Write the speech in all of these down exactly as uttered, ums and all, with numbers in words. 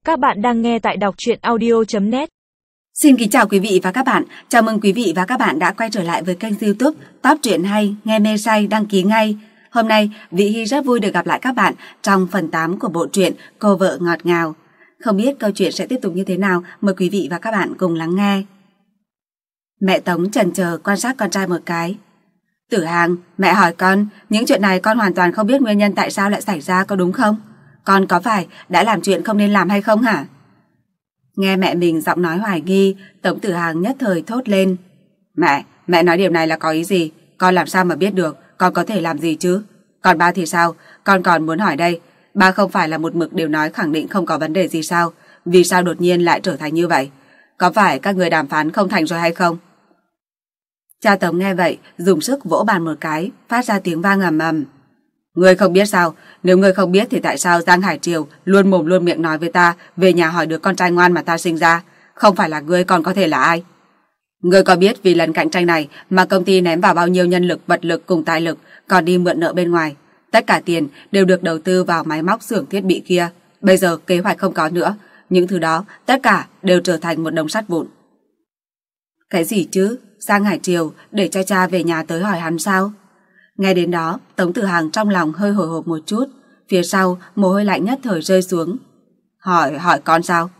Các bạn đang nghe tại đọc truyện audio chấm net. Xin kính chào quý vị và các bạn. Chào mừng quý vị và các bạn đã quay trở lại với kênh YouTube Top Truyện Hay, nghe mê say đăng ký ngay. Hôm nay, Vị Hy rất vui được gặp lại các bạn trong phần tám của bộ truyện Cô Vợ Ngọt Ngào. Không biết câu chuyện sẽ tiếp tục như thế nào, mời quý vị và các bạn cùng lắng nghe. Mẹ Tống chần chờ quan sát con trai một cái. Tử Hàng, mẹ hỏi con, những chuyện này con hoàn toàn không biết nguyên nhân tại sao lại xảy ra, có đúng không? Con có phải đã làm chuyện không nên làm hay không hả? Nghe mẹ mình giọng nói hoài nghi, Tống Tử Hàng nhất thời thốt lên. Mẹ, mẹ nói điều này là có ý gì? Con làm sao mà biết được, con có thể làm gì chứ? Còn ba thì sao? Con còn muốn hỏi đây. Ba không phải là một mực đều nói khẳng định không có vấn đề gì sao? Vì sao đột nhiên lại trở thành như vậy? Có phải các người đàm phán không thành rồi hay không? Cha Tống nghe vậy, dùng sức vỗ bàn một cái, phát ra tiếng vang ầm ầm. Ngươi không biết sao? Nếu ngươi không biết thì tại sao Giang Hải Triều luôn mồm luôn miệng nói với ta về nhà hỏi được con trai ngoan mà ta sinh ra? Không phải là ngươi còn có thể là ai? Ngươi có biết vì lần cạnh tranh này mà công ty ném vào bao nhiêu nhân lực, vật lực cùng tài lực, còn đi mượn nợ bên ngoài? Tất cả tiền đều được đầu tư vào máy móc xưởng thiết bị kia. Bây giờ kế hoạch không có nữa. Những thứ đó tất cả đều trở thành một đống sắt vụn. Cái gì chứ? Giang Hải Triều để cho cha về nhà tới hỏi hắn sao? Nghe đến đó, Tống Tử Hàng trong lòng hơi hồi hộp một chút, phía sau mồ hôi lạnh nhất thời rơi xuống. Hỏi, hỏi con sao?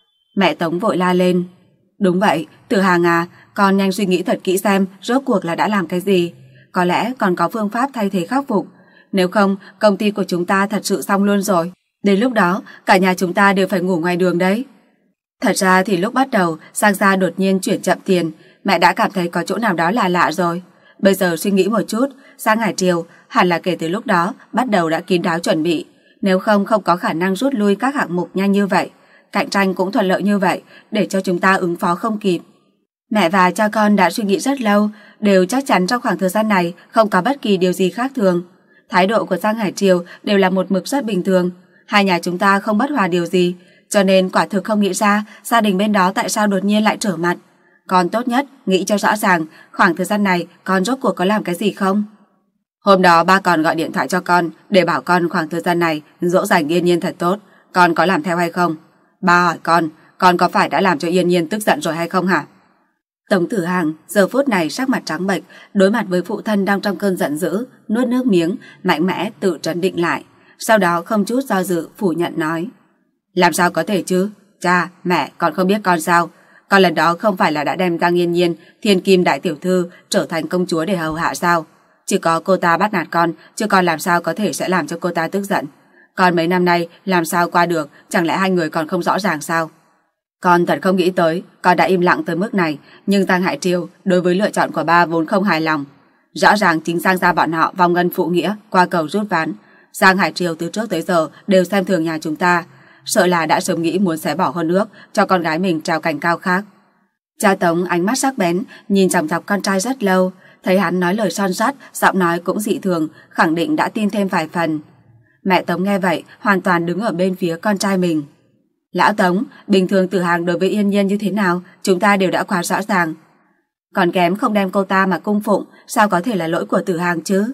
Mẹ Tống vội la lên. Đúng vậy, Tử Hàng à, con nhanh suy nghĩ thật kỹ xem rốt cuộc là đã làm cái gì. Có lẽ còn có phương pháp thay thế khắc phục. Nếu không, công ty của chúng ta thật sự xong luôn rồi. Đến lúc đó, cả nhà chúng ta đều phải ngủ ngoài đường đấy. Thật ra thì lúc bắt đầu, Giang gia đột nhiên chuyển chậm tiền, mẹ đã cảm thấy có chỗ nào đó là lạ rồi. Bây giờ suy nghĩ một chút, Giang Hải Triều hẳn là kể từ lúc đó bắt đầu đã kín đáo chuẩn bị. Nếu không, không có khả năng rút lui các hạng mục nhanh như vậy. Cạnh tranh cũng thuận lợi như vậy, để cho chúng ta ứng phó không kịp. Mẹ và cha con đã suy nghĩ rất lâu, đều chắc chắn trong khoảng thời gian này không có bất kỳ điều gì khác thường. Thái độ của Giang Hải Triều đều là một mực rất bình thường. Hai nhà chúng ta không bất hòa điều gì, cho nên quả thực không nghĩ ra gia đình bên đó tại sao đột nhiên lại trở mặt. Con tốt nhất nghĩ cho rõ ràng khoảng thời gian này con rốt cuộc có làm cái gì không? Hôm đó ba còn gọi điện thoại cho con để bảo con khoảng thời gian này dỗ dành Yên Nhiên thật tốt. Con có làm theo hay không? Ba hỏi con, con có phải đã làm cho Yên Nhiên tức giận rồi hay không hả? Tống Tử Hàng giờ phút này sắc mặt trắng bệch, đối mặt với phụ thân đang trong cơn giận dữ, nuốt nước miếng, mạnh mẽ tự trấn định lại. Sau đó không chút do dự phủ nhận nói. Làm sao có thể chứ? Cha, mẹ, con không biết con sao? Con lần đó không phải là đã đem Giang Yên Nhiên, thiên kim đại tiểu thư, trở thành công chúa để hầu hạ sao? Chỉ có cô ta bắt nạt con, chứ con làm sao có thể sẽ làm cho cô ta tức giận? Con mấy năm nay làm sao qua được, chẳng lẽ hai người còn không rõ ràng sao? Con thật không nghĩ tới, con đã im lặng tới mức này, nhưng Giang Hải Triều đối với lựa chọn của ba vốn không hài lòng. Rõ ràng chính Giang gia bọn họ vong ân phụ nghĩa, qua cầu rút ván. Giang Hải Triều từ trước tới giờ đều xem thường nhà chúng ta, sợ là đã sớm nghĩ muốn xé bỏ hôn ước cho con gái mình trèo cành cao khác. Cha Tống ánh mắt sắc bén nhìn chằm chằm con trai rất lâu, thấy hắn nói lời son sắt, giọng nói cũng dị thường, khẳng định đã tin thêm vài phần. Mẹ Tống nghe vậy hoàn toàn đứng ở bên phía con trai mình. Lão Tống, bình thường Tử Hàng đối với Yên Nhiên như thế nào chúng ta đều đã quá rõ ràng. Còn kém không đem cô ta mà cung phụng, sao có thể là lỗi của Tử Hàng chứ?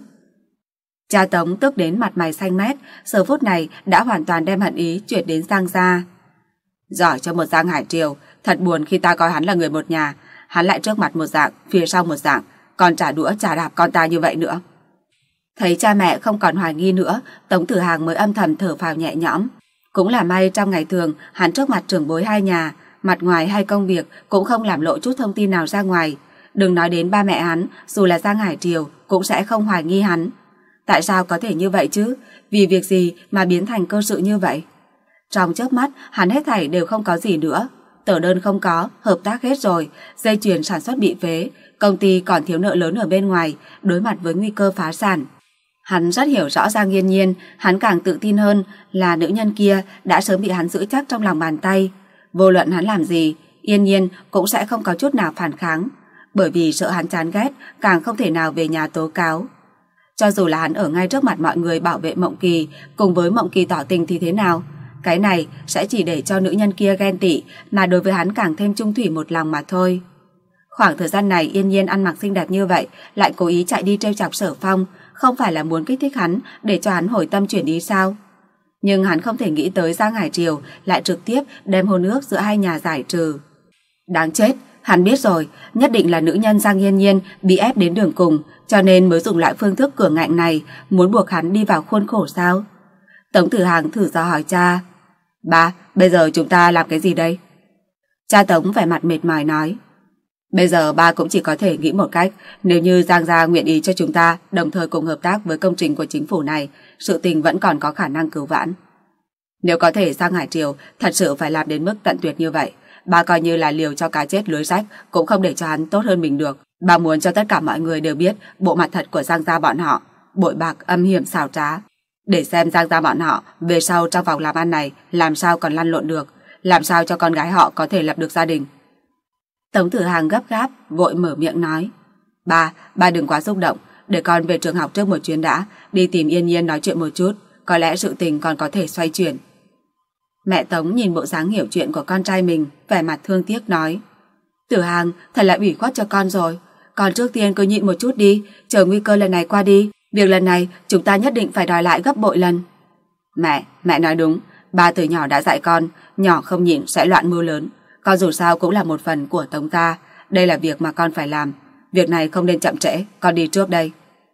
Cha Tống tức đến mặt mày xanh mét, giờ phút này đã hoàn toàn đem hận ý chuyển đến Giang gia. Giỏi cho một Giang Hải Triều, thật buồn khi ta coi hắn là người một nhà, hắn lại trước mặt một dạng, phía sau một dạng, còn trả đũa trả đạp con ta như vậy nữa. Thấy cha mẹ không còn hoài nghi nữa, Tống Tử Hàng mới âm thầm thở phào nhẹ nhõm. Cũng là may trong ngày thường hắn trước mặt trưởng bối hai nhà, mặt ngoài hay công việc cũng không làm lộ chút thông tin nào ra ngoài. Đừng nói đến ba mẹ hắn, dù là Giang Hải Triều cũng sẽ không hoài nghi hắn. Tại sao có thể như vậy chứ? Vì việc gì mà biến thành cơ sự như vậy? Trong chớp mắt, hắn hết thảy đều không có gì nữa. Tờ đơn không có, hợp tác hết rồi, dây chuyền sản xuất bị phế, công ty còn thiếu nợ lớn ở bên ngoài, đối mặt với nguy cơ phá sản. Hắn rất hiểu rõ Giang Yên Nhiên, hắn càng tự tin hơn là nữ nhân kia đã sớm bị hắn giữ chắc trong lòng bàn tay. Vô luận hắn làm gì, Yên Nhiên cũng sẽ không có chút nào phản kháng, bởi vì sợ hắn chán ghét, càng không thể nào về nhà tố cáo. Cho dù là hắn ở ngay trước mặt mọi người bảo vệ Mộng Kỳ, cùng với Mộng Kỳ tỏ tình thì thế nào? Cái này sẽ chỉ để cho nữ nhân kia ghen tị, mà đối với hắn càng thêm chung thủy một lòng mà thôi. Khoảng thời gian này Yên Nhiên ăn mặc xinh đẹp như vậy, lại cố ý chạy đi trêu chọc Sở Phong, không phải là muốn kích thích hắn để cho hắn hồi tâm chuyển ý sao? Nhưng hắn không thể nghĩ tới Giang Hải Triều lại trực tiếp đem hôn ước giữa hai nhà giải trừ. Đáng chết, hắn biết rồi, nhất định là nữ nhân Giang Yên Nhiên bị ép đến đường cùng, cho nên mới dùng loại phương thức cường ngạnh này, muốn buộc hắn đi vào khuôn khổ sao? Tống Tử Hàng thử do hỏi cha. Ba, bây giờ chúng ta làm cái gì đây? Cha Tống vẻ mặt mệt mỏi nói. Bây giờ ba cũng chỉ có thể nghĩ một cách, nếu như Giang gia nguyện ý cho chúng ta đồng thời cùng hợp tác với công trình của chính phủ này, sự tình vẫn còn có khả năng cứu vãn. Nếu có thể Giang Hải Triều thật sự phải làm đến mức tận tuyệt như vậy, ba coi như là liều cho cá chết lưới rách cũng không để cho hắn tốt hơn mình được. Ba muốn cho tất cả mọi người đều biết bộ mặt thật của Giang gia bọn họ, bội bạc âm hiểm xảo trá, để xem Giang gia bọn họ về sau trong vòng làm ăn này làm sao còn lăn lộn được, làm sao cho con gái họ có thể lập được gia đình. Tống Tử Hàng gấp gáp vội mở miệng nói. Ba, ba đừng quá xúc động, để con về trường học trước một chuyến đã, đi tìm Yên Nhiên nói chuyện một chút, có lẽ sự tình còn có thể xoay chuyển. Mẹ Tống nhìn bộ dáng hiểu chuyện của con trai mình, vẻ mặt thương tiếc nói. Tử Hàng, thật là ủy khuất cho con rồi, con trước tiên cứ nhịn một chút đi, chờ nguy cơ lần này qua đi, việc lần này chúng ta nhất định phải đòi lại gấp bội lần. Mẹ, mẹ nói đúng, ba từ nhỏ đã dạy con, nhỏ không nhịn sẽ loạn mưu lớn. Con dù sao cũng là một phần của Tống ta, đây là việc mà con phải làm, việc này không nên chậm trễ, con đi trước đây.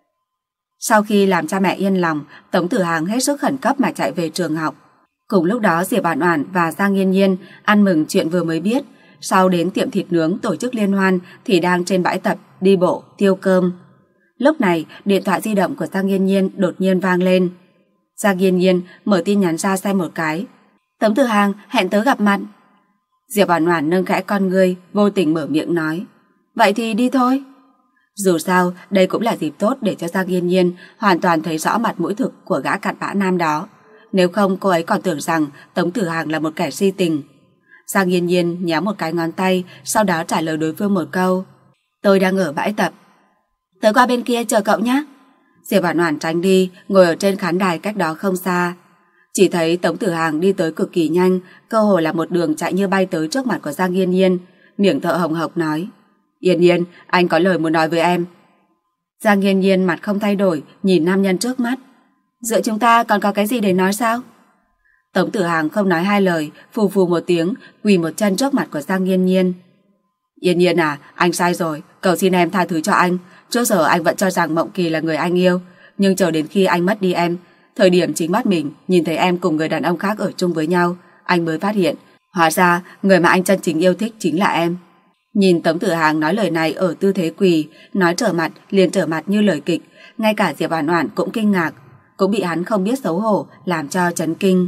Sau khi làm cha mẹ yên lòng, Tống Tử Hàng hết sức khẩn cấp mà chạy về trường học. Cùng lúc đó Diệp Oản Oản và Giang Yên Nhiên ăn mừng chuyện vừa mới biết, sau đến tiệm thịt nướng tổ chức liên hoan thì đang trên bãi tập đi bộ tiêu cơm. Lúc này điện thoại di động của Giang Yên Nhiên đột nhiên vang lên. Giang Yên Nhiên mở tin nhắn ra xem một cái. Tống Tử Hàng hẹn tớ gặp mặt. Diệp Oản Oản nâng khẽ con ngươi, vô tình mở miệng nói. Vậy thì đi thôi. Dù sao, đây cũng là dịp tốt để cho Giang Yên Nhiên hoàn toàn thấy rõ mặt mũi thực của gã cặn bã nam đó. Nếu không cô ấy còn tưởng rằng Tống Tử Hàng là một kẻ si tình. Giang Yên Nhiên nhéo một cái ngón tay, sau đó trả lời đối phương một câu. Tôi đang ở bãi tập. Tới qua bên kia chờ cậu nhé. Diệp Oản Oản tránh đi, ngồi ở trên khán đài cách đó không xa. Chỉ thấy Tống Tử Hàng đi tới cực kỳ nhanh, cơ hồ là một đường chạy như bay tới trước mặt của Giang Yên Nhiên, miệng thở hồng hộc nói. Yên Nhiên, anh có lời muốn nói với em. Giang Yên Nhiên mặt không thay đổi, nhìn nam nhân trước mắt. Giữa chúng ta còn có cái gì để nói sao? Tống Tử Hàng không nói hai lời, phù phù một tiếng, quỳ một chân trước mặt của Giang Yên Nhiên. Yên Nhiên à, anh sai rồi, cầu xin em tha thứ cho anh. Trước giờ anh vẫn cho rằng Mộng Kỳ là người anh yêu, nhưng chờ đến khi anh mất đi em, thời điểm chính mắt mình nhìn thấy em cùng người đàn ông khác ở chung với nhau, anh mới phát hiện, hóa ra người mà anh chân chính yêu thích chính là em. Nhìn Tống Tử Hàng nói lời này ở tư thế quỳ, nói trở mặt liền trở mặt như lời kịch, ngay cả Diệp Oản Oản cũng kinh ngạc, cũng bị hắn không biết xấu hổ làm cho chấn kinh.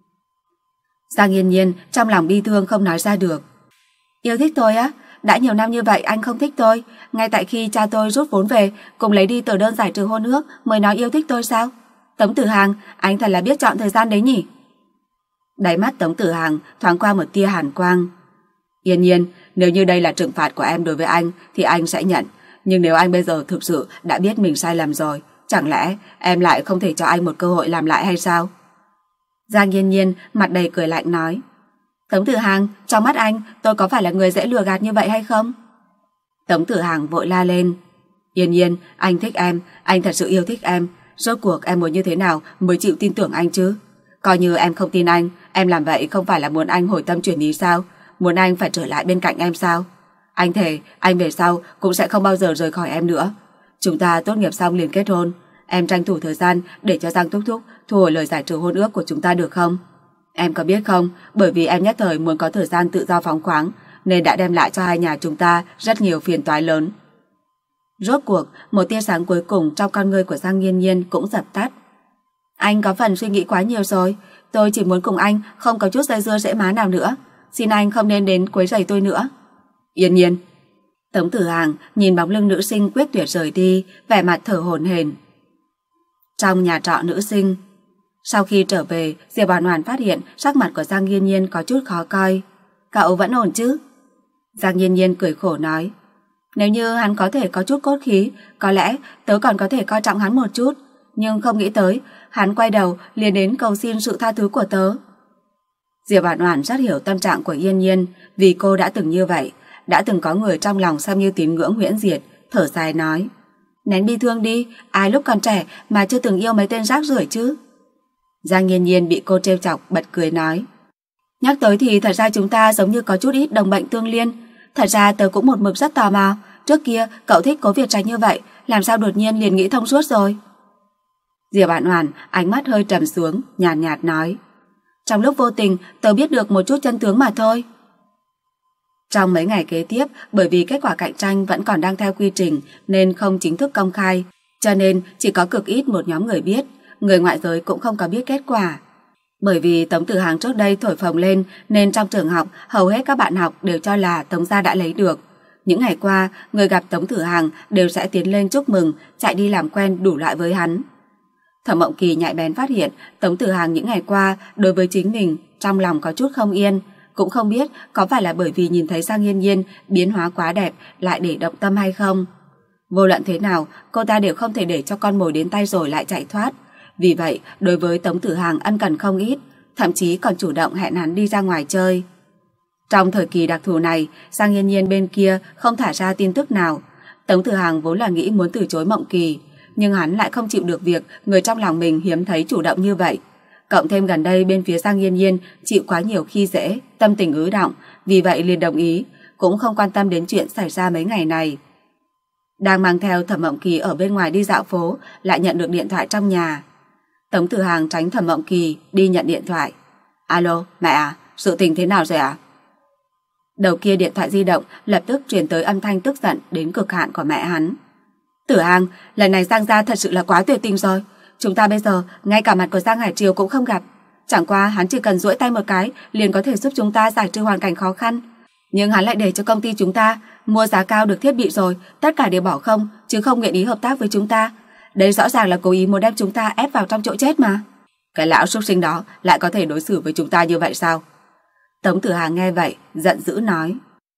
Giang Yên Nhiên trong lòng bi thương không nói ra được. Yêu thích tôi á? Đã nhiều năm như vậy anh không thích tôi, ngay tại khi cha tôi rút vốn về cùng lấy đi tờ đơn giải trừ hôn ước mới nói yêu thích tôi sao? Tống Tử Hàng, anh thật là biết chọn thời gian đấy nhỉ? Đáy mắt Tống Tử Hàng thoáng qua một tia hàn quang. Yên Nhiên, nếu như đây là trừng phạt của em đối với anh thì anh sẽ nhận, nhưng nếu anh bây giờ thực sự đã biết mình sai lầm rồi, chẳng lẽ em lại không thể cho anh một cơ hội làm lại hay sao? Giang Yên Nhiên mặt đầy cười lạnh nói. Tống Tử Hàng, trong mắt anh tôi có phải là người dễ lừa gạt như vậy hay không? Tống Tử Hàng vội la lên. Yên Nhiên, anh thích em, anh thật sự yêu thích em. Rốt cuộc em muốn như thế nào mới chịu tin tưởng anh chứ? Coi như em không tin anh, em làm vậy không phải là muốn anh hồi tâm chuyển ý sao? Muốn anh phải trở lại bên cạnh em sao? Anh thề, anh về sau cũng sẽ không bao giờ rời khỏi em nữa. Chúng ta tốt nghiệp xong liền kết hôn. Em tranh thủ thời gian để cho Giang Thúc Thúc thu hồi lời giải trừ hôn ước của chúng ta được không? Em có biết không, bởi vì em nhất thời muốn có thời gian tự do phóng khoáng nên đã đem lại cho hai nhà chúng ta rất nhiều phiền toái lớn. Rốt cuộc, một tia sáng cuối cùng trong con ngươi của Giang Yên Nhiên cũng dập tắt. Anh có phần suy nghĩ quá nhiều rồi, tôi chỉ muốn cùng anh không có chút dây dưa rễ má nào nữa. Xin anh không nên đến quấy rầy tôi nữa. Yên Nhiên. Tống Tử Hàng nhìn bóng lưng nữ sinh quyết tuyệt rời đi, vẻ mặt thở hổn hển. Trong nhà trọ nữ sinh, sau khi trở về, Diệp Oản Oản phát hiện sắc mặt của Giang Yên Nhiên có chút khó coi. Cậu vẫn ổn chứ? Giang Yên Nhiên cười khổ nói. Nếu như hắn có thể có chút cốt khí, có lẽ tớ còn có thể coi trọng hắn một chút, nhưng không nghĩ tới, hắn quay đầu liền đến cầu xin sự tha thứ của tớ. Diệp Oản Oản rất hiểu tâm trạng của Yên Nhiên, vì cô đã từng như vậy, đã từng có người trong lòng xem như tín ngưỡng huyễn diệt, thở dài nói. Nén bi thương đi, ai lúc còn trẻ mà chưa từng yêu mấy tên rác rưởi chứ? Giang Nhiên Nhiên bị cô trêu chọc bật cười nói. Nhắc tới thì thật ra chúng ta giống như có chút ít đồng bệnh tương liên. Thật ra tớ cũng một mực rất tò mò. Trước kia cậu thích Cố Việt Trạch như vậy, làm sao đột nhiên liền nghĩ thông suốt rồi? Diệp Vạn Hoàn ánh mắt hơi trầm xuống, nhàn nhạt, nhạt nói. Trong lúc vô tình tớ biết được một chút chân tướng mà thôi. Trong mấy ngày kế tiếp, bởi vì kết quả cạnh tranh vẫn còn đang theo quy trình nên không chính thức công khai, cho nên chỉ có cực ít một nhóm người biết, người ngoại giới cũng không có biết kết quả. Bởi vì Tống Tử Hàng trước đây thổi phồng lên nên trong trường học hầu hết các bạn học đều cho là Tống gia đã lấy được. Những ngày qua, người gặp Tống Tử Hàng đều sẽ tiến lên chúc mừng, chạy đi làm quen đủ loại với hắn. Thẩm Mộng Kỳ nhạy bén phát hiện Tống Tử Hàng những ngày qua đối với chính mình trong lòng có chút không yên, cũng không biết có phải là bởi vì nhìn thấy Giang Nhiên Nhiên biến hóa quá đẹp lại để động tâm hay không. Vô luận thế nào, cô ta đều không thể để cho con mồi đến tay rồi lại chạy thoát. Vì vậy, đối với Tống Tử Hàng ân cần không ít, thậm chí còn chủ động hẹn hắn đi ra ngoài chơi. Trong thời kỳ đặc thù này, Giang Nhiên Nhiên bên kia không thả ra tin tức nào. Tống Tử Hàng vốn là nghĩ muốn từ chối Mộng Kỳ, nhưng hắn lại không chịu được việc người trong lòng mình hiếm thấy chủ động như vậy. Cộng thêm gần đây bên phía Giang Nhiên Nhiên chịu quá nhiều khi dễ, tâm tình ứ động, vì vậy liền đồng ý, cũng không quan tâm đến chuyện xảy ra mấy ngày này. Đang mang theo Thẩm Mộng Kỳ ở bên ngoài đi dạo phố, lại nhận được điện thoại trong nhà. Tống Tử Hàng tránh Thẩm Mộng Kỳ đi nhận điện thoại. Alo, mẹ à, sự tình thế nào rồi ạ? À? Đầu kia điện thoại di động lập tức truyền tới âm thanh tức giận đến cực hạn của mẹ hắn. Tử Hàng, lần này Giang gia thật sự là quá tuyệt tình rồi. Chúng ta bây giờ ngay cả mặt của Giang Hải Triều cũng không gặp. Chẳng qua hắn chỉ cần duỗi tay một cái liền có thể giúp chúng ta giải trừ hoàn cảnh khó khăn. Nhưng hắn lại để cho công ty chúng ta mua giá cao được thiết bị rồi, tất cả đều bỏ không, chứ không nguyện ý hợp tác với chúng ta. Đây rõ ràng là cố ý muốn đem chúng ta ép vào trong chỗ chết mà. Cái lão súc sinh đó lại có thể đối xử với chúng ta như vậy sao? Tống Tử Hàng nghe vậy, giận dữ nói.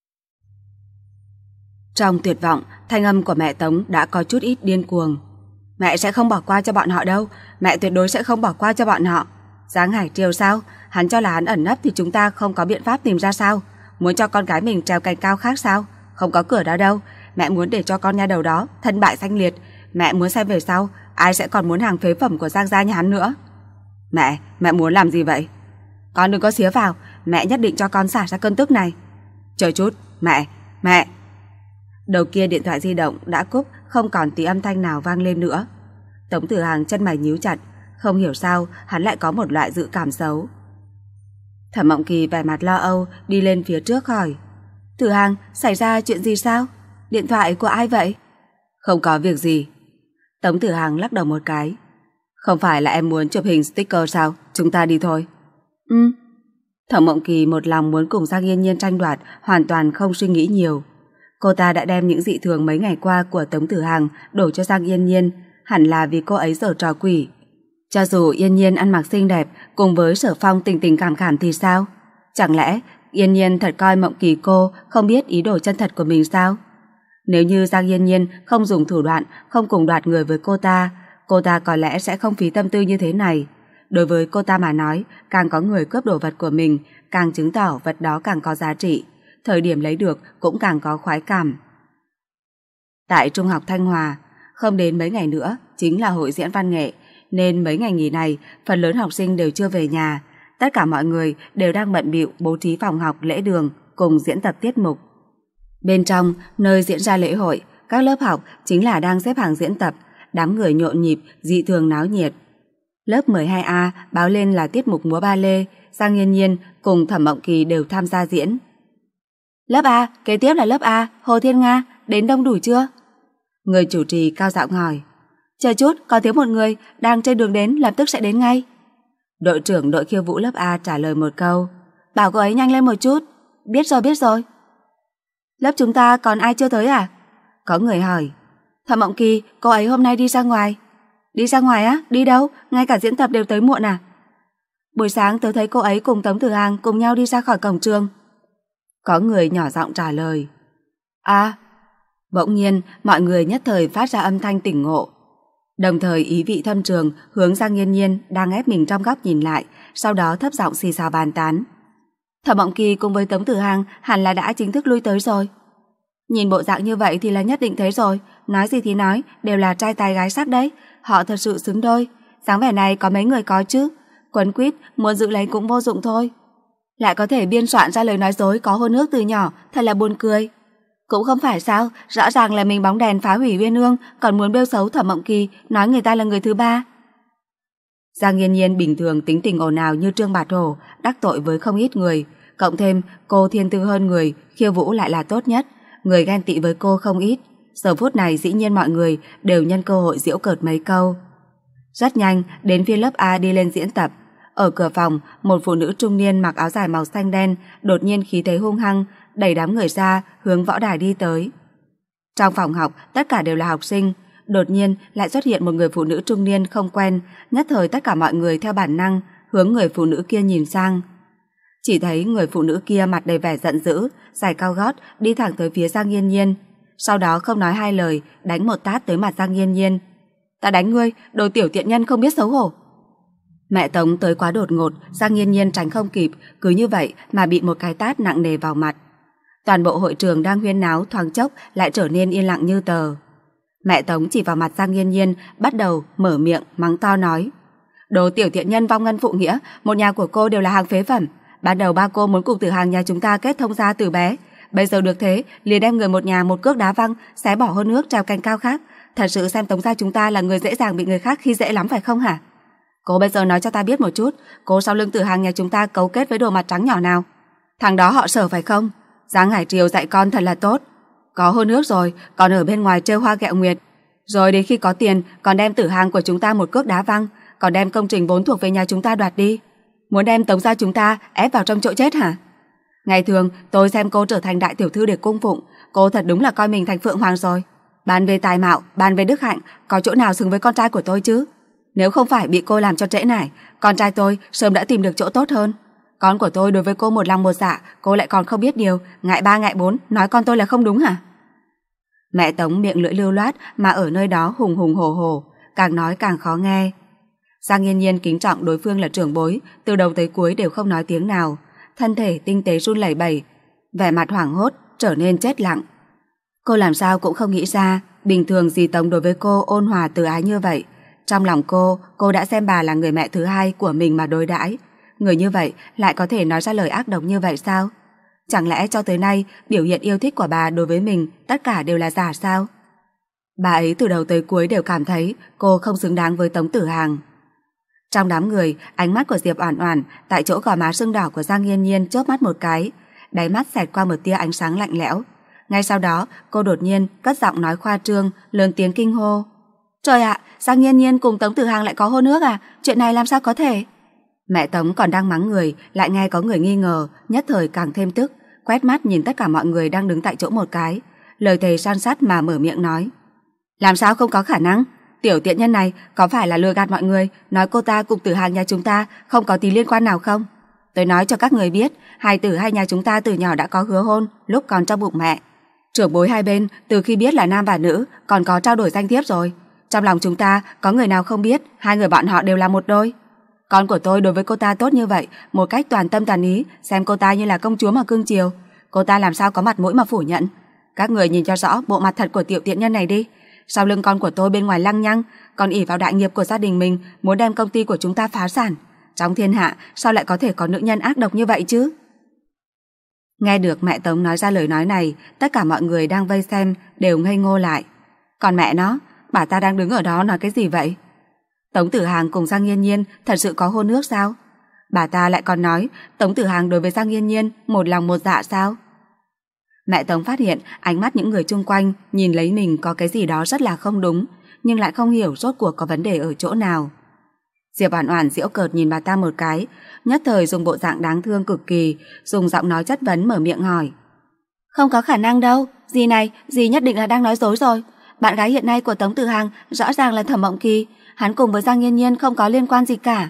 Trong tuyệt vọng, thanh âm của mẹ Tống đã có chút ít điên cuồng. Mẹ sẽ không bỏ qua cho bọn họ đâu, mẹ tuyệt đối sẽ không bỏ qua cho bọn họ. Giang Hải Triều sao? Hắn cho là hắn ẩn nấp thì chúng ta không có biện pháp tìm ra sao? Muốn cho con gái mình trèo cành cao khác sao? Không có cửa đó đâu. Mẹ muốn để cho con nha đầu đó thân bại danh liệt. Mẹ muốn xem về sau ai sẽ còn muốn hàng phế phẩm của Giang gia nhà hắn nữa. Mẹ, mẹ muốn làm gì vậy? Con đừng có xía vào, mẹ nhất định cho con xả ra cơn tức này. Chờ chút, mẹ, mẹ. Đầu kia điện thoại di động đã cúp, không còn tí âm thanh nào vang lên nữa. Tống Tử Hàng chân mày nhíu chặt, không hiểu sao hắn lại có một loại dự cảm xấu. Thẩm Mộng Kỳ vẻ mặt lo âu đi lên phía trước hỏi. Tử Hàng, xảy ra chuyện gì sao? Điện thoại của ai vậy? Không có việc gì. Tống Tử Hàng lắc đầu một cái. Không phải là em muốn chụp hình sticker sao? Chúng ta đi thôi. Ừ. Thẩm Mộng Kỳ một lòng muốn cùng Giang Nhiên Nhiên tranh đoạt, hoàn toàn không suy nghĩ nhiều. Cô ta đã đem những dị thường mấy ngày qua của Tống Tử Hàng đổ cho Giang Yên Nhiên, hẳn là vì cô ấy giở trò quỷ. Cho dù Yên Nhiên ăn mặc xinh đẹp cùng với Sở Phong tình tình cảm cảm thì sao? Chẳng lẽ Yên Nhiên thật coi Mộng Kỳ cô không biết ý đồ chân thật của mình sao? Nếu như Giang Yên Nhiên không dùng thủ đoạn, không cùng đoạt người với cô ta, cô ta có lẽ sẽ không phí tâm tư như thế này. Đối với cô ta mà nói, càng có người cướp đồ vật của mình, càng chứng tỏ vật đó càng có giá trị. Thời điểm lấy được cũng càng có khoái cảm. Tại Trung học Thanh Hòa, không đến mấy ngày nữa chính là hội diễn văn nghệ, nên mấy ngày nghỉ này phần lớn học sinh đều chưa về nhà. Tất cả mọi người đều đang bận bịu bố trí phòng học lễ đường cùng diễn tập tiết mục. Bên trong, nơi diễn ra lễ hội, các lớp học chính là đang xếp hàng diễn tập, đám người nhộn nhịp, dị thường náo nhiệt. Lớp mười hai A báo lên là tiết mục múa ba lê, Giang Nhiên Nhiên cùng Thẩm Mộng Kỳ đều tham gia diễn. Lớp A, kế tiếp là lớp A, Hồ Thiên Nga, đến đông đủ chưa? Người chủ trì cao giọng hỏi. Chờ chút, còn thiếu một người, đang trên đường đến, lập tức sẽ đến ngay. Đội trưởng đội khiêu vũ lớp A trả lời một câu. Bảo cô ấy nhanh lên một chút. Biết rồi, biết rồi. Lớp chúng ta còn ai chưa tới à? Có người hỏi. Thẩm Mộng Kỳ, cô ấy hôm nay đi ra ngoài. Đi ra ngoài á? Đi đâu? Ngay cả diễn tập đều tới muộn à? Buổi sáng tớ thấy cô ấy cùng Tống Tử Hàng cùng nhau đi ra khỏi cổng trường. Có người nhỏ giọng trả lời. À. Bỗng nhiên mọi người nhất thời phát ra âm thanh tỉnh ngộ. Đồng thời ý vị thâm trường hướng Giang Nhiên Nhiên đang ép mình trong góc nhìn lại, sau đó thấp giọng xì xào bàn tán. Thẩm Mộng Kỳ cùng với Tống Tử Hàng hẳn là đã chính thức lui tới rồi. Nhìn bộ dạng như vậy thì là nhất định thế rồi. Nói gì thì nói, đều là trai tài gái sắc đấy. Họ thật sự xứng đôi. Dáng vẻ này có mấy người có chứ. Quấn quýt, muốn giữ lấy cũng vô dụng thôi. Lại có thể biên soạn ra lời nói dối có hôn ước từ nhỏ, thật là buồn cười. Cũng không phải sao, rõ ràng là mình bóng đèn phá hủy Uyên Ương, còn muốn bêu xấu Thẩm Mộng Kỳ, nói người ta là người thứ ba. Giang Nghiên Nhiên bình thường tính tình ồn ào như Trương Bạt Hổ, đắc tội với không ít người, cộng thêm cô thiên tư hơn người, khiêu vũ lại là tốt nhất, người ghen tị với cô không ít. Giờ phút này dĩ nhiên mọi người đều nhân cơ hội giễu cợt mấy câu. Rất nhanh, đến phía lớp A đi lên diễn tập. Ở cửa phòng, một phụ nữ trung niên mặc áo dài màu xanh đen đột nhiên khí thế hung hăng, đẩy đám người ra, hướng võ đài đi tới. Trong phòng học, tất cả đều là học sinh. Đột nhiên lại xuất hiện một người phụ nữ trung niên không quen, nhất thời tất cả mọi người theo bản năng hướng người phụ nữ kia nhìn sang. Chỉ thấy người phụ nữ kia mặt đầy vẻ giận dữ, giày cao gót đi thẳng tới phía Giang Nghiên Nhiên, sau đó không nói hai lời đánh một tát tới mặt Giang Nghiên Nhiên. Ta đánh ngươi, đồ tiểu tiện nhân không biết xấu hổ. Mẹ Tống tới quá đột ngột, Giang Nghiên Nhiên tránh không kịp, cứ như vậy mà bị một cái tát nặng nề vào mặt. Toàn bộ hội trường đang huyên náo thoáng chốc lại trở nên yên lặng như tờ. Mẹ Tống chỉ vào mặt Giang Nghiên Nhiên, bắt đầu mở miệng mắng to nói: đồ tiểu tiện nhân vong ngân phụ nghĩa, một nhà của cô đều là hàng phế phẩm. Ban đầu ba cô muốn cùng Tử Hàng nhà chúng ta kết thông gia từ bé, bây giờ được thế liền đem người một nhà một cước đá văng, xé bỏ hôn ước treo cành cao khác. Thật sự xem Tống gia chúng ta là người dễ dàng bị người khác khi dễ lắm phải không hả? Cô bây giờ nói cho ta biết một chút, cô sau lưng Tử Hàng nhà chúng ta cấu kết với đồ mặt trắng nhỏ nào? Thằng đó họ Sở phải không? Giang Hải Triều dạy con thật là tốt. Có hôn ước rồi, còn ở bên ngoài trêu hoa ghẹo nguyệt. Rồi đến khi có tiền, còn đem Tử Hàng của chúng ta một cước đá văng, còn đem công trình vốn thuộc về nhà chúng ta đoạt đi. Muốn đem Tống gia chúng ta ép vào trong chỗ chết hả? Ngày thường tôi xem cô trở thành đại tiểu thư để cung phụng, cô thật đúng là coi mình thành Phượng Hoàng rồi. Bàn về tài mạo, bàn về đức hạnh, có chỗ nào xứng với con trai của tôi chứ? Nếu không phải bị cô làm cho trễ nải, con trai tôi sớm đã tìm được chỗ tốt hơn. Con của tôi đối với cô một lòng một dạ, cô lại còn không biết điều, ngại ba ngại bốn, nói con tôi là không đúng hả? Mẹ Tống miệng lưỡi lưu loát mà ở nơi đó hùng hùng hổ hổ, càng nói càng khó nghe. Giang Nghiên Nhiên kính trọng đối phương là trưởng bối, từ đầu tới cuối đều không nói tiếng nào, thân thể tinh tế run lẩy bẩy, vẻ mặt hoảng hốt trở nên chết lặng. Cô làm sao cũng không nghĩ ra, bình thường dì Tống đối với cô ôn hòa từ ái như vậy, trong lòng cô, cô đã xem bà là người mẹ thứ hai của mình mà đối đãi. Người như vậy lại có thể nói ra lời ác độc như vậy sao? Chẳng lẽ cho tới nay biểu hiện yêu thích của bà đối với mình tất cả đều là giả sao? Bà ấy từ đầu tới cuối đều cảm thấy cô không xứng đáng với Tống Tử Hàng. Trong đám người, ánh mắt của Diệp Oản Oản tại chỗ gò má sưng đỏ của Giang Nghiên Nhiên chớp mắt một cái, đáy mắt xẹt qua một tia ánh sáng lạnh lẽo. Ngay sau đó, cô đột nhiên cất giọng nói khoa trương, lớn tiếng kinh hô: "Trời ạ, Giang Nghiên Nhiên cùng Tống Tử Hàng lại có hôn ước à? Chuyện này làm sao có thể?" Mẹ Tống còn đang mắng người, lại nghe có người nghi ngờ, nhất thời càng thêm tức, quét mắt nhìn tất cả mọi người đang đứng tại chỗ một cái, lời thề san sắt mà mở miệng nói: "Làm sao không có khả năng? Tiểu tiện nhân này có phải là lừa gạt mọi người, nói cô ta cùng Tử Hàng nhà chúng ta không có tí liên quan nào không? Tôi nói cho các người biết, hai tử hai nhà chúng ta từ nhỏ đã có hứa hôn lúc còn trong bụng mẹ. Trưởng bối hai bên từ khi biết là nam và nữ còn có trao đổi danh thiếp rồi. Trong lòng chúng ta có người nào không biết hai người bọn họ đều là một đôi. Con của tôi đối với cô ta tốt như vậy, một cách toàn tâm toàn ý, xem cô ta như là công chúa mà cưng chiều. Cô ta làm sao có mặt mũi mà phủ nhận? Các người nhìn cho rõ bộ mặt thật của tiểu tiện nhân này đi. Sau lưng con của tôi bên ngoài lăng nhăng, còn ỷ vào đại nghiệp của gia đình mình muốn đem công ty của chúng ta phá sản. Trong thiên hạ sao lại có thể có nữ nhân ác độc như vậy chứ?" Nghe được mẹ Tống nói ra lời nói này, tất cả mọi người đang vây xem đều ngây ngô lại. Còn mẹ nó, bà ta đang đứng ở đó nói cái gì vậy? Tống Tử Hàng cùng Giang Nghiên Nhiên thật sự có hôn ước sao? Bà ta lại còn nói Tống Tử Hàng đối với Giang Nghiên Nhiên một lòng một dạ sao? Mẹ Tống phát hiện ánh mắt những người chung quanh nhìn lấy mình có cái gì đó rất là không đúng, nhưng lại không hiểu rốt cuộc có vấn đề ở chỗ nào. Diệp Oản Oản giễu cợt nhìn bà ta một cái, nhất thời dùng bộ dạng đáng thương cực kỳ, dùng giọng nói chất vấn mở miệng hỏi: "Không có khả năng đâu, dì này, dì nhất định là đang nói dối rồi. Bạn gái hiện nay của Tống Tử Hàng rõ ràng là Thẩm Mộng Kỳ, hắn cùng với Giang Nghiên Nhiên không có liên quan gì cả."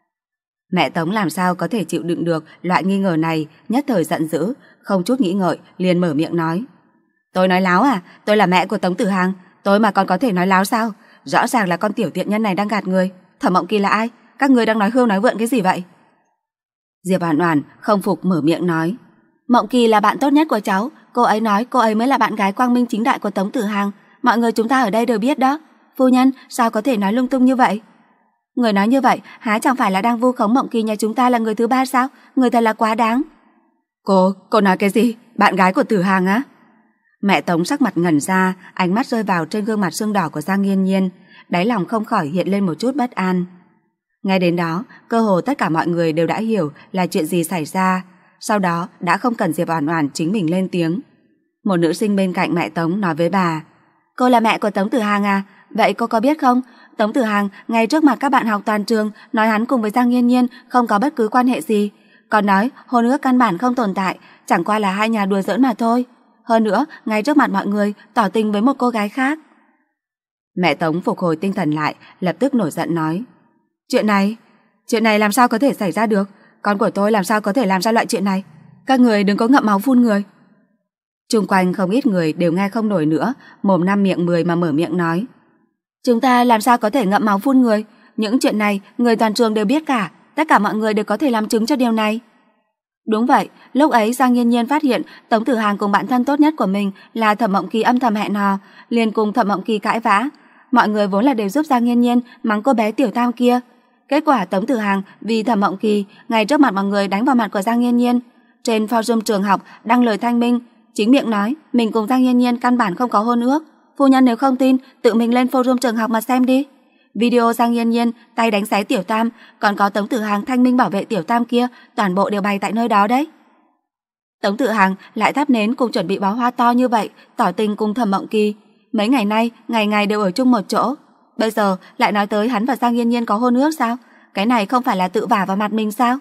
Mẹ Tống làm sao có thể chịu đựng được loại nghi ngờ này, nhất thời giận dữ, không chút nghĩ ngợi liền mở miệng nói: "Tôi nói láo à? Tôi là mẹ của Tống Tử Hàng, tôi mà còn có thể nói láo sao? Rõ ràng là con tiểu tiện nhân này đang gạt người. Thẩm Mộng Kỳ là ai? Các người đang nói hưu nói vượn cái gì vậy?" Diệp Oản Oản không phục mở miệng nói: "Mộng Kỳ là bạn tốt nhất của cháu, cô ấy nói cô ấy mới là bạn gái quang minh chính đại của Tống Tử Hàng, mọi người chúng ta ở đây đều biết đó. Phu nhân, sao có thể nói lung tung như vậy?" Người nói như vậy, há chẳng phải là đang vu khống Mộng Kỳ nhà chúng ta là người thứ ba sao? Người thật là quá đáng. Cô, cô nói cái gì? Bạn gái của Tử Hàng á? Mẹ Tống sắc mặt ngẩn ra, ánh mắt rơi vào trên gương mặt sưng đỏ của Giang Nghiên Nhiên, đáy lòng không khỏi hiện lên một chút bất an. Ngay đến đó, cơ hồ tất cả mọi người đều đã hiểu là chuyện gì xảy ra, sau đó đã không cần Diệp Oản Oản chính mình lên tiếng. Một nữ sinh bên cạnh mẹ Tống nói với bà: "Cô là mẹ của Tống Tử Hàng à? Vậy cô có biết không, Tống Tử Hàng ngay trước mặt các bạn học toàn trường nói hắn cùng với Giang Nghiên Nhiên không có bất cứ quan hệ gì, còn nói hôn ước căn bản không tồn tại, chẳng qua là hai nhà đùa giỡn mà thôi. Hơn nữa, ngay trước mặt mọi người tỏ tình với một cô gái khác." Mẹ Tống phục hồi tinh thần lại, lập tức nổi giận nói: "Chuyện này, chuyện này làm sao có thể xảy ra được? Con của tôi làm sao có thể làm ra loại chuyện này? Các người đừng có ngậm máu phun người." Chung quanh không ít người đều nghe không nổi nữa, mồm năm miệng mười mà mở miệng nói: "Chúng ta làm sao có thể ngậm máu phun người? Những chuyện này người toàn trường đều biết cả, tất cả mọi người đều có thể làm chứng cho điều này." Đúng vậy, lúc ấy Giang Nghiên Nhiên phát hiện Tống Tử Hàng cùng bạn thân tốt nhất của mình là Thẩm Mộng Kỳ âm thầm hẹn hò, liền cùng Thẩm Mộng Kỳ cãi vã. Mọi người vốn là đều giúp Giang Nghiên Nhiên mắng cô bé tiểu tam kia. Kết quả Tống Tử Hàng vì Thẩm Mộng Kỳ ngay trước mặt mọi người đánh vào mặt của Giang Nghiên Nhiên. Trên forum trường học đăng lời thanh minh, chính miệng nói mình cùng Giang Nghiên Nhiên căn bản không có hôn ước. Phu nhân nếu không tin, tự mình lên forum trường học mà xem đi. Video Giang Nghiên Nhiên tay đánh xé tiểu tam, còn có Tống Tử Hàng thanh minh bảo vệ tiểu tam kia, toàn bộ đều bày tại nơi đó đấy. Tống Tử Hàng lại thắp nến cùng chuẩn bị bó hoa to như vậy, tỏ tình cùng Thẩm Mộng Kỳ. Mấy ngày nay, ngày ngày đều ở chung một chỗ. Bây giờ lại nói tới hắn và Giang Nghiên Nhiên có hôn ước sao? Cái này không phải là tự vả vào mặt mình sao?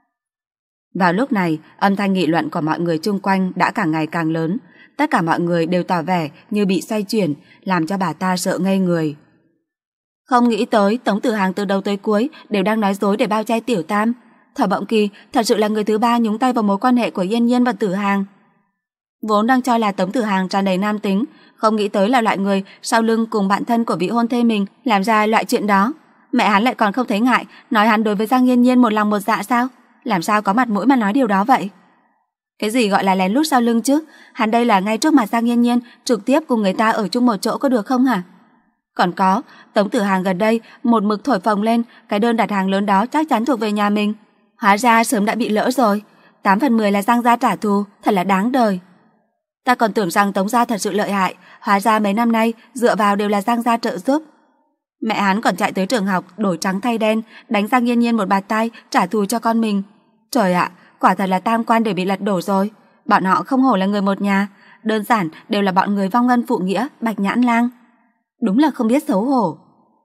Vào lúc này, âm thanh nghị luận của mọi người chung quanh đã càng ngày càng lớn. Tất cả mọi người đều tỏ vẻ như bị xoay chuyển, làm cho bà ta sợ ngây người. Không nghĩ tới Tống Tử Hàng từ đầu tới cuối đều đang nói dối để bao che tiểu tam. Thẩm Mộng Kỳ thật sự là người thứ ba nhúng tay vào mối quan hệ của Yên Nhiên và Tử Hàng. Vốn đang cho là Tống Tử Hàng tràn đầy nam tính, không nghĩ tới là loại người sau lưng cùng bạn thân của vị hôn thê mình làm ra loại chuyện đó. Mẹ hắn lại còn không thấy ngại, nói hắn đối với Giang Nghiên Nhiên một lòng một dạ sao? Làm sao có mặt mũi mà nói điều đó vậy? Cái gì gọi là lén lút sau lưng chứ? Hắn đây là ngay trước mặt Giang Nghiên Nhiên trực tiếp cùng người ta ở chung một chỗ có được không hả? Còn có, Tống Tử Hàng gần đây một mực thổi phồng lên cái đơn đặt hàng lớn đó chắc chắn thuộc về nhà mình. Hóa ra sớm đã bị lỡ rồi. Tám phần mười là Giang gia trả thù, thật là đáng đời. Ta còn tưởng rằng Tống gia thật sự lợi hại, hóa ra mấy năm nay dựa vào đều là Giang gia trợ giúp. Mẹ hắn còn chạy tới trường học đổi trắng thay đen, đánh Giang Nghiên Nhiên một bạt tay trả thù cho con mình. Trời ạ, quả thật là tam quan đều bị lật đổ rồi. Bọn họ không hổ là người một nhà, đơn giản đều là bọn người vong ân phụ nghĩa, bạch nhãn lang. Đúng là không biết xấu hổ.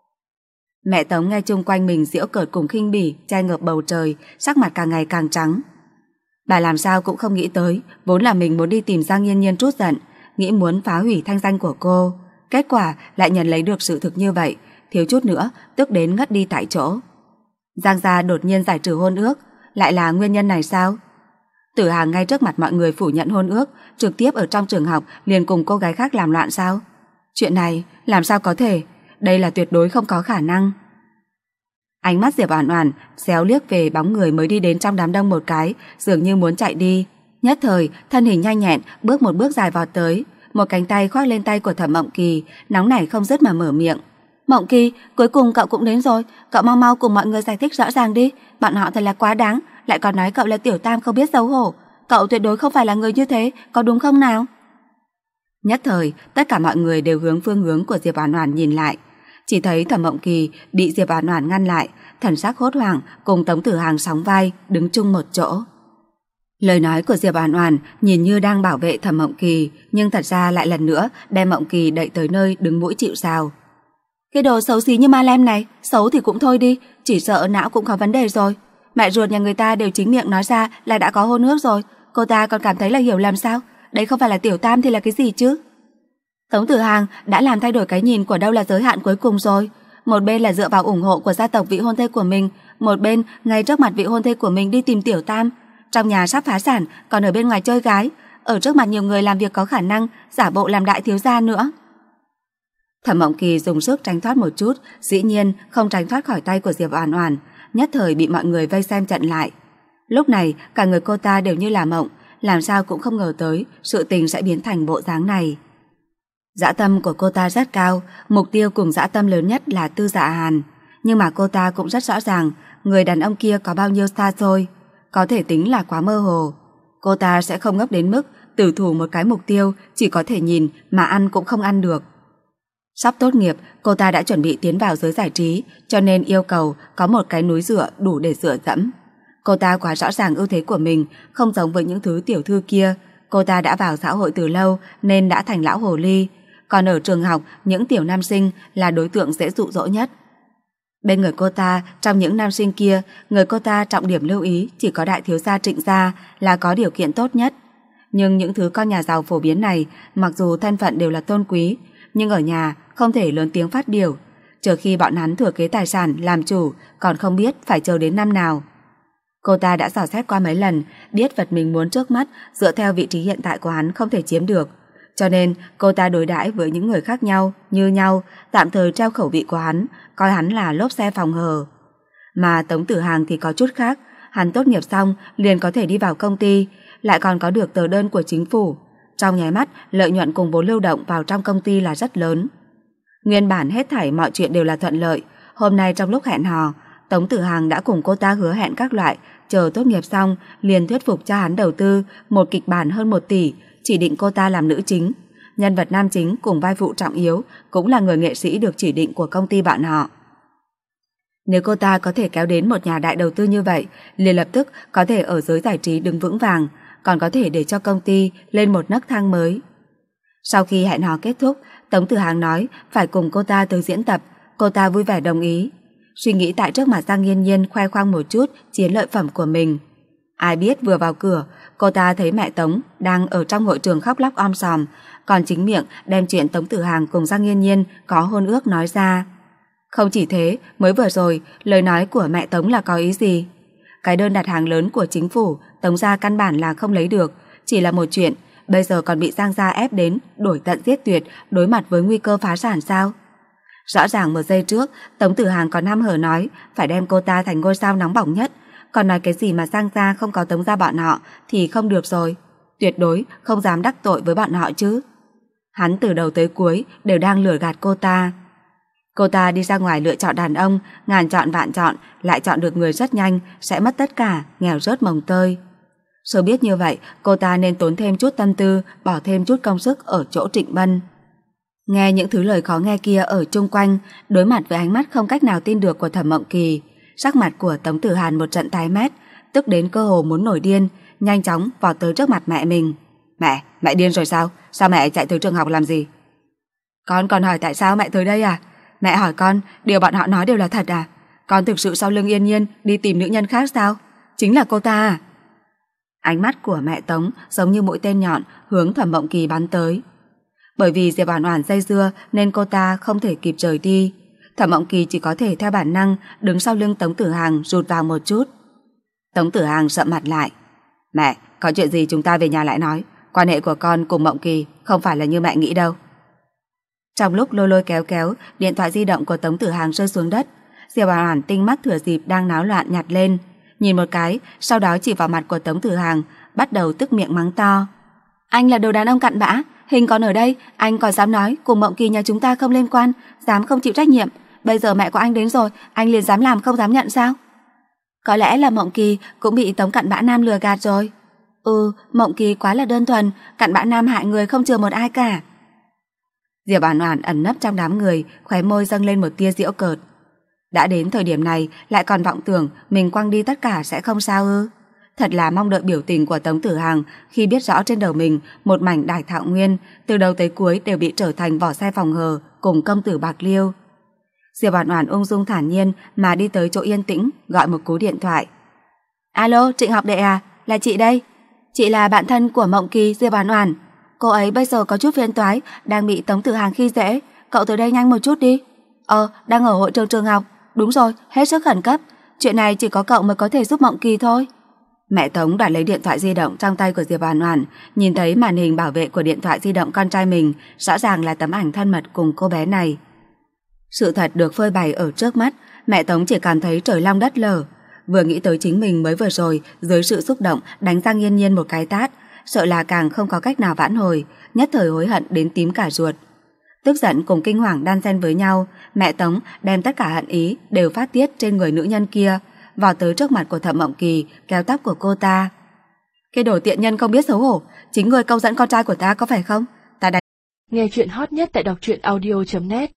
Mẹ Tống nghe chung quanh mình giễu cợt cùng khinh bỉ, che ngợp bầu trời, sắc mặt càng ngày càng trắng. Bà làm sao cũng không nghĩ tới, vốn là mình muốn đi tìm Giang Nghiên Nhiên trút giận, nghĩ muốn phá hủy thanh danh của cô. Kết quả lại nhận lấy được sự thực như vậy, thiếu chút nữa tức đến ngất đi tại chỗ. Giang gia đột nhiên giải trừ hôn ước, lại là nguyên nhân này sao? Tử Hàng ngay trước mặt mọi người phủ nhận hôn ước, trực tiếp ở trong trường học liền cùng cô gái khác làm loạn sao? Chuyện này làm sao có thể? Đây là tuyệt đối không có khả năng. Ánh mắt Diệp Oản Oản xéo liếc về bóng người mới đi đến trong đám đông một cái, dường như muốn chạy đi. Nhất thời, thân hình nhanh nhẹn bước một bước dài vọt tới, một cánh tay khoác lên tay của Thẩm Mộng Kỳ, nóng nảy không dứt mà mở miệng. Mộng Kỳ, cuối cùng cậu cũng đến rồi, cậu mau mau cùng mọi người giải thích rõ ràng đi, bọn họ thật là quá đáng, lại còn nói cậu là tiểu tam không biết xấu hổ. Cậu tuyệt đối không phải là người như thế, có đúng không nào? Nhất thời, tất cả mọi người đều hướng phương hướng của Diệp Oản Oản nhìn lại. Chỉ thấy Thẩm Mộng Kỳ bị Diệp Oản Oản ngăn lại, thần sắc hốt hoảng cùng Tống Tử Hàng sóng vai đứng chung một chỗ. Lời nói của Diệp Oản Oản nhìn như đang bảo vệ Thẩm Mộng Kỳ, nhưng thật ra lại lần nữa đem Mộng Kỳ đẩy tới nơi đứng mũi chịu sào. Cái đồ xấu xí như ma lem này, xấu thì cũng thôi đi, chỉ sợ não cũng có vấn đề rồi. Mẹ ruột nhà người ta đều chính miệng nói ra là đã có hôn ước rồi, cô ta còn cảm thấy là hiểu lầm sao? Đấy không phải là tiểu tam thì là cái gì chứ? Tống Tử Hàng đã làm thay đổi cái nhìn của đâu là giới hạn cuối cùng rồi. Một bên là dựa vào ủng hộ của gia tộc vị hôn thê của mình, một bên ngay trước mặt vị hôn thê của mình đi tìm tiểu tam. Trong nhà sắp phá sản, còn ở bên ngoài chơi gái, ở trước mặt nhiều người làm việc có khả năng, giả bộ làm đại thiếu gia nữa. Thẩm Mộng Kỳ dùng sức tránh thoát một chút, dĩ nhiên không tránh thoát khỏi tay của Diệp Oản Oản, nhất thời bị mọi người vây xem chặn lại. Lúc này, cả người cô ta đều như là mộng, làm sao cũng không ngờ tới sự tình sẽ biến thành bộ dáng này. Dã tâm của cô ta rất cao, mục tiêu cùng dã tâm lớn nhất là Tư Dạ Hàn. Nhưng mà cô ta cũng rất rõ ràng người đàn ông kia có bao nhiêu xa xôi, có thể tính là quá mơ hồ. Cô ta sẽ không ngốc đến mức tử thủ một cái mục tiêu chỉ có thể nhìn mà ăn cũng không ăn được. Sắp tốt nghiệp, cô ta đã chuẩn bị tiến vào giới giải trí, cho nên yêu cầu có một cái núi dựa đủ để dựa dẫm. Cô ta quá rõ ràng ưu thế của mình, không giống với những thứ tiểu thư kia. Cô ta đã vào xã hội từ lâu nên đã thành lão hồ ly, còn ở trường học những tiểu nam sinh là đối tượng dễ dụ dỗ nhất. Bên người cô ta, trong những nam sinh kia, người cô ta trọng điểm lưu ý chỉ có đại thiếu gia Trịnh gia là có điều kiện tốt nhất. Nhưng những thứ con nhà giàu phổ biến này, mặc dù thân phận đều là tôn quý, nhưng ở nhà không thể lớn tiếng phát biểu, chờ khi bọn hắn thừa kế tài sản làm chủ còn không biết phải chờ đến năm nào. Cô ta đã dò xét qua mấy lần, biết vật mình muốn trước mắt dựa theo vị trí hiện tại của hắn không thể chiếm được, cho nên cô ta đối đãi với những người khác nhau như nhau, tạm thời treo khẩu vị của hắn, coi hắn là lốp xe phòng hờ. Mà Tống Tử Hàng thì có chút khác, hắn tốt nghiệp xong liền có thể đi vào công ty, lại còn có được tờ đơn của chính phủ. Trong nháy mắt, lợi nhuận cùng vốn lưu động vào trong công ty là rất lớn. Nguyên bản hết thảy mọi chuyện đều là thuận lợi. Hôm nay trong lúc hẹn hò, Tống Tử Hàng đã cùng cô ta hứa hẹn các loại, chờ tốt nghiệp xong liền thuyết phục cho hắn đầu tư một kịch bản hơn một tỷ, chỉ định cô ta làm nữ chính. Nhân vật nam chính cùng vai phụ trọng yếu cũng là người nghệ sĩ được chỉ định của công ty bọn họ. Nếu cô ta có thể kéo đến một nhà đại đầu tư như vậy, liền lập tức có thể ở giới giải trí đứng vững vàng, còn có thể để cho công ty lên một nấc thang mới. Sau khi hẹn hò kết thúc, Tống Tử Hàng nói phải cùng cô ta tới diễn tập, cô ta vui vẻ đồng ý. Suy nghĩ tại trước mặt Giang Nghiên Nhiên khoe khoang một chút chiến lợi phẩm của mình. Ai biết vừa vào cửa, cô ta thấy mẹ Tống đang ở trong hội trường khóc lóc om sòm, còn chính miệng đem chuyện Tống Tử Hàng cùng Giang Nghiên Nhiên có hôn ước nói ra. Không chỉ thế, mới vừa rồi, lời nói của mẹ Tống là có ý gì? Cái đơn đặt hàng lớn của chính phủ, Tống gia căn bản là không lấy được, chỉ là một chuyện, bây giờ còn bị Giang gia ép đến đổi tận giết tuyệt, đối mặt với nguy cơ phá sản sao? Rõ ràng một giây trước, Tống Tử Hàng còn hăm hở nói phải đem cô ta thành ngôi sao nóng bỏng nhất, còn nói cái gì mà Giang gia không có Tống gia bọn họ thì không được rồi, tuyệt đối không dám đắc tội với bọn họ chứ. Hắn từ đầu tới cuối đều đang lừa gạt cô ta. Cô ta đi ra ngoài lựa chọn đàn ông, ngàn chọn vạn chọn, lại chọn được người rất nhanh, sẽ mất tất cả, nghèo rớt mồng tơi. Sớm biết như vậy, cô ta nên tốn thêm chút tâm tư, bỏ thêm chút công sức ở chỗ Trịnh Bân. Nghe những thứ lời khó nghe kia ở chung quanh, đối mặt với ánh mắt không cách nào tin được của Thẩm Mộng Kỳ, sắc mặt của Tống Tử Hàn một trận tái mét, tức đến cơ hồ muốn nổi điên, nhanh chóng vọt tới trước mặt mẹ mình. Mẹ, mẹ điên rồi sao? Sao mẹ chạy tới trường học làm gì? Con còn hỏi tại sao mẹ tới đây à? Mẹ hỏi con, điều bọn họ nói đều là thật à? Con thực sự sau lưng Yên Nhiên đi tìm nữ nhân khác sao? Chính là cô ta à? Ánh mắt của mẹ Tống giống như mũi tên nhọn hướng Thẩm Mộng Kỳ bắn tới. Bởi vì Diệp Oản Oản dây dưa nên cô ta không thể kịp rời đi. Thẩm Mộng Kỳ chỉ có thể theo bản năng đứng sau lưng Tống Tử Hàng rụt vào một chút. Tống Tử Hàng sậm mặt lại. Mẹ, có chuyện gì chúng ta về nhà lại nói. Quan hệ của con cùng Mộng Kỳ không phải là như mẹ nghĩ đâu. Trong lúc lôi lôi kéo kéo, điện thoại di động của Tống Tử Hàng rơi xuống đất. Diệp Oản Oản tinh mắt thừa dịp đang náo loạn nhặt lên, nhìn một cái, sau đó chỉ vào mặt của Tống Tử Hàng, bắt đầu tức miệng mắng to. Anh là đồ đàn ông cặn bã, hình còn ở đây, anh còn dám nói cùng Mộng Kỳ nhà chúng ta không liên quan, dám không chịu trách nhiệm. Bây giờ mẹ của anh đến rồi, anh liền dám làm không dám nhận sao? Có lẽ là Mộng Kỳ cũng bị Tống cặn bã nam lừa gạt rồi. Ừ, Mộng Kỳ quá là đơn thuần, cặn bã nam hại người không chừa một ai cả. Diệp Oản Oản ẩn nấp trong đám người, khóe môi dâng lên một tia giễu cợt. Đã đến thời điểm này lại còn vọng tưởng mình quăng đi tất cả sẽ không sao ư? Thật là mong đợi biểu tình của Tống Tử Hàng khi biết rõ trên đầu mình một mảnh Đại Thảo Nguyên, từ đầu tới cuối đều bị trở thành vỏ xe phòng hờ cùng công tử Bạc Liêu. Diệp Oản Oản ung dung thản nhiên mà đi tới chỗ yên tĩnh, gọi một cú điện thoại. Alo, Trịnh học đệ à, là chị đây. Chị là bạn thân của Mộng Kỳ, Diệp Oản Oản. Cô ấy bây giờ có chút phiền toái, đang bị Tống Tử Hàng khi dễ, cậu tới đây nhanh một chút đi. Ờ, đang ở hội trường trường học. Đúng rồi, hết sức khẩn cấp. Chuyện này chỉ có cậu mới có thể giúp Mộng Kỳ thôi. Mẹ Tống đoạt lấy điện thoại di động trong tay của Diệp Oản Oản, nhìn thấy màn hình bảo vệ của điện thoại di động con trai mình, rõ ràng là tấm ảnh thân mật cùng cô bé này. Sự thật được phơi bày ở trước mắt, mẹ Tống chỉ cảm thấy trời long đất lở. Vừa nghĩ tới chính mình mới vừa rồi dưới sự xúc động đánh Giang Nghiên Nhiên một cái tát, sợ là càng không có cách nào vãn hồi, nhất thời hối hận đến tím cả ruột. Tức giận cùng kinh hoàng đan xen với nhau, mẹ Tống đem tất cả hận ý đều phát tiết trên người nữ nhân kia, vọt tới trước mặt của Thẩm Mộng Kỳ, kéo tóc của cô ta. Cái đồ tiện nhân không biết xấu hổ, chính người câu dẫn con trai của ta có phải không? Ta đánh. Nghe chuyện hot nhất tại đọc truyện audio chấm net.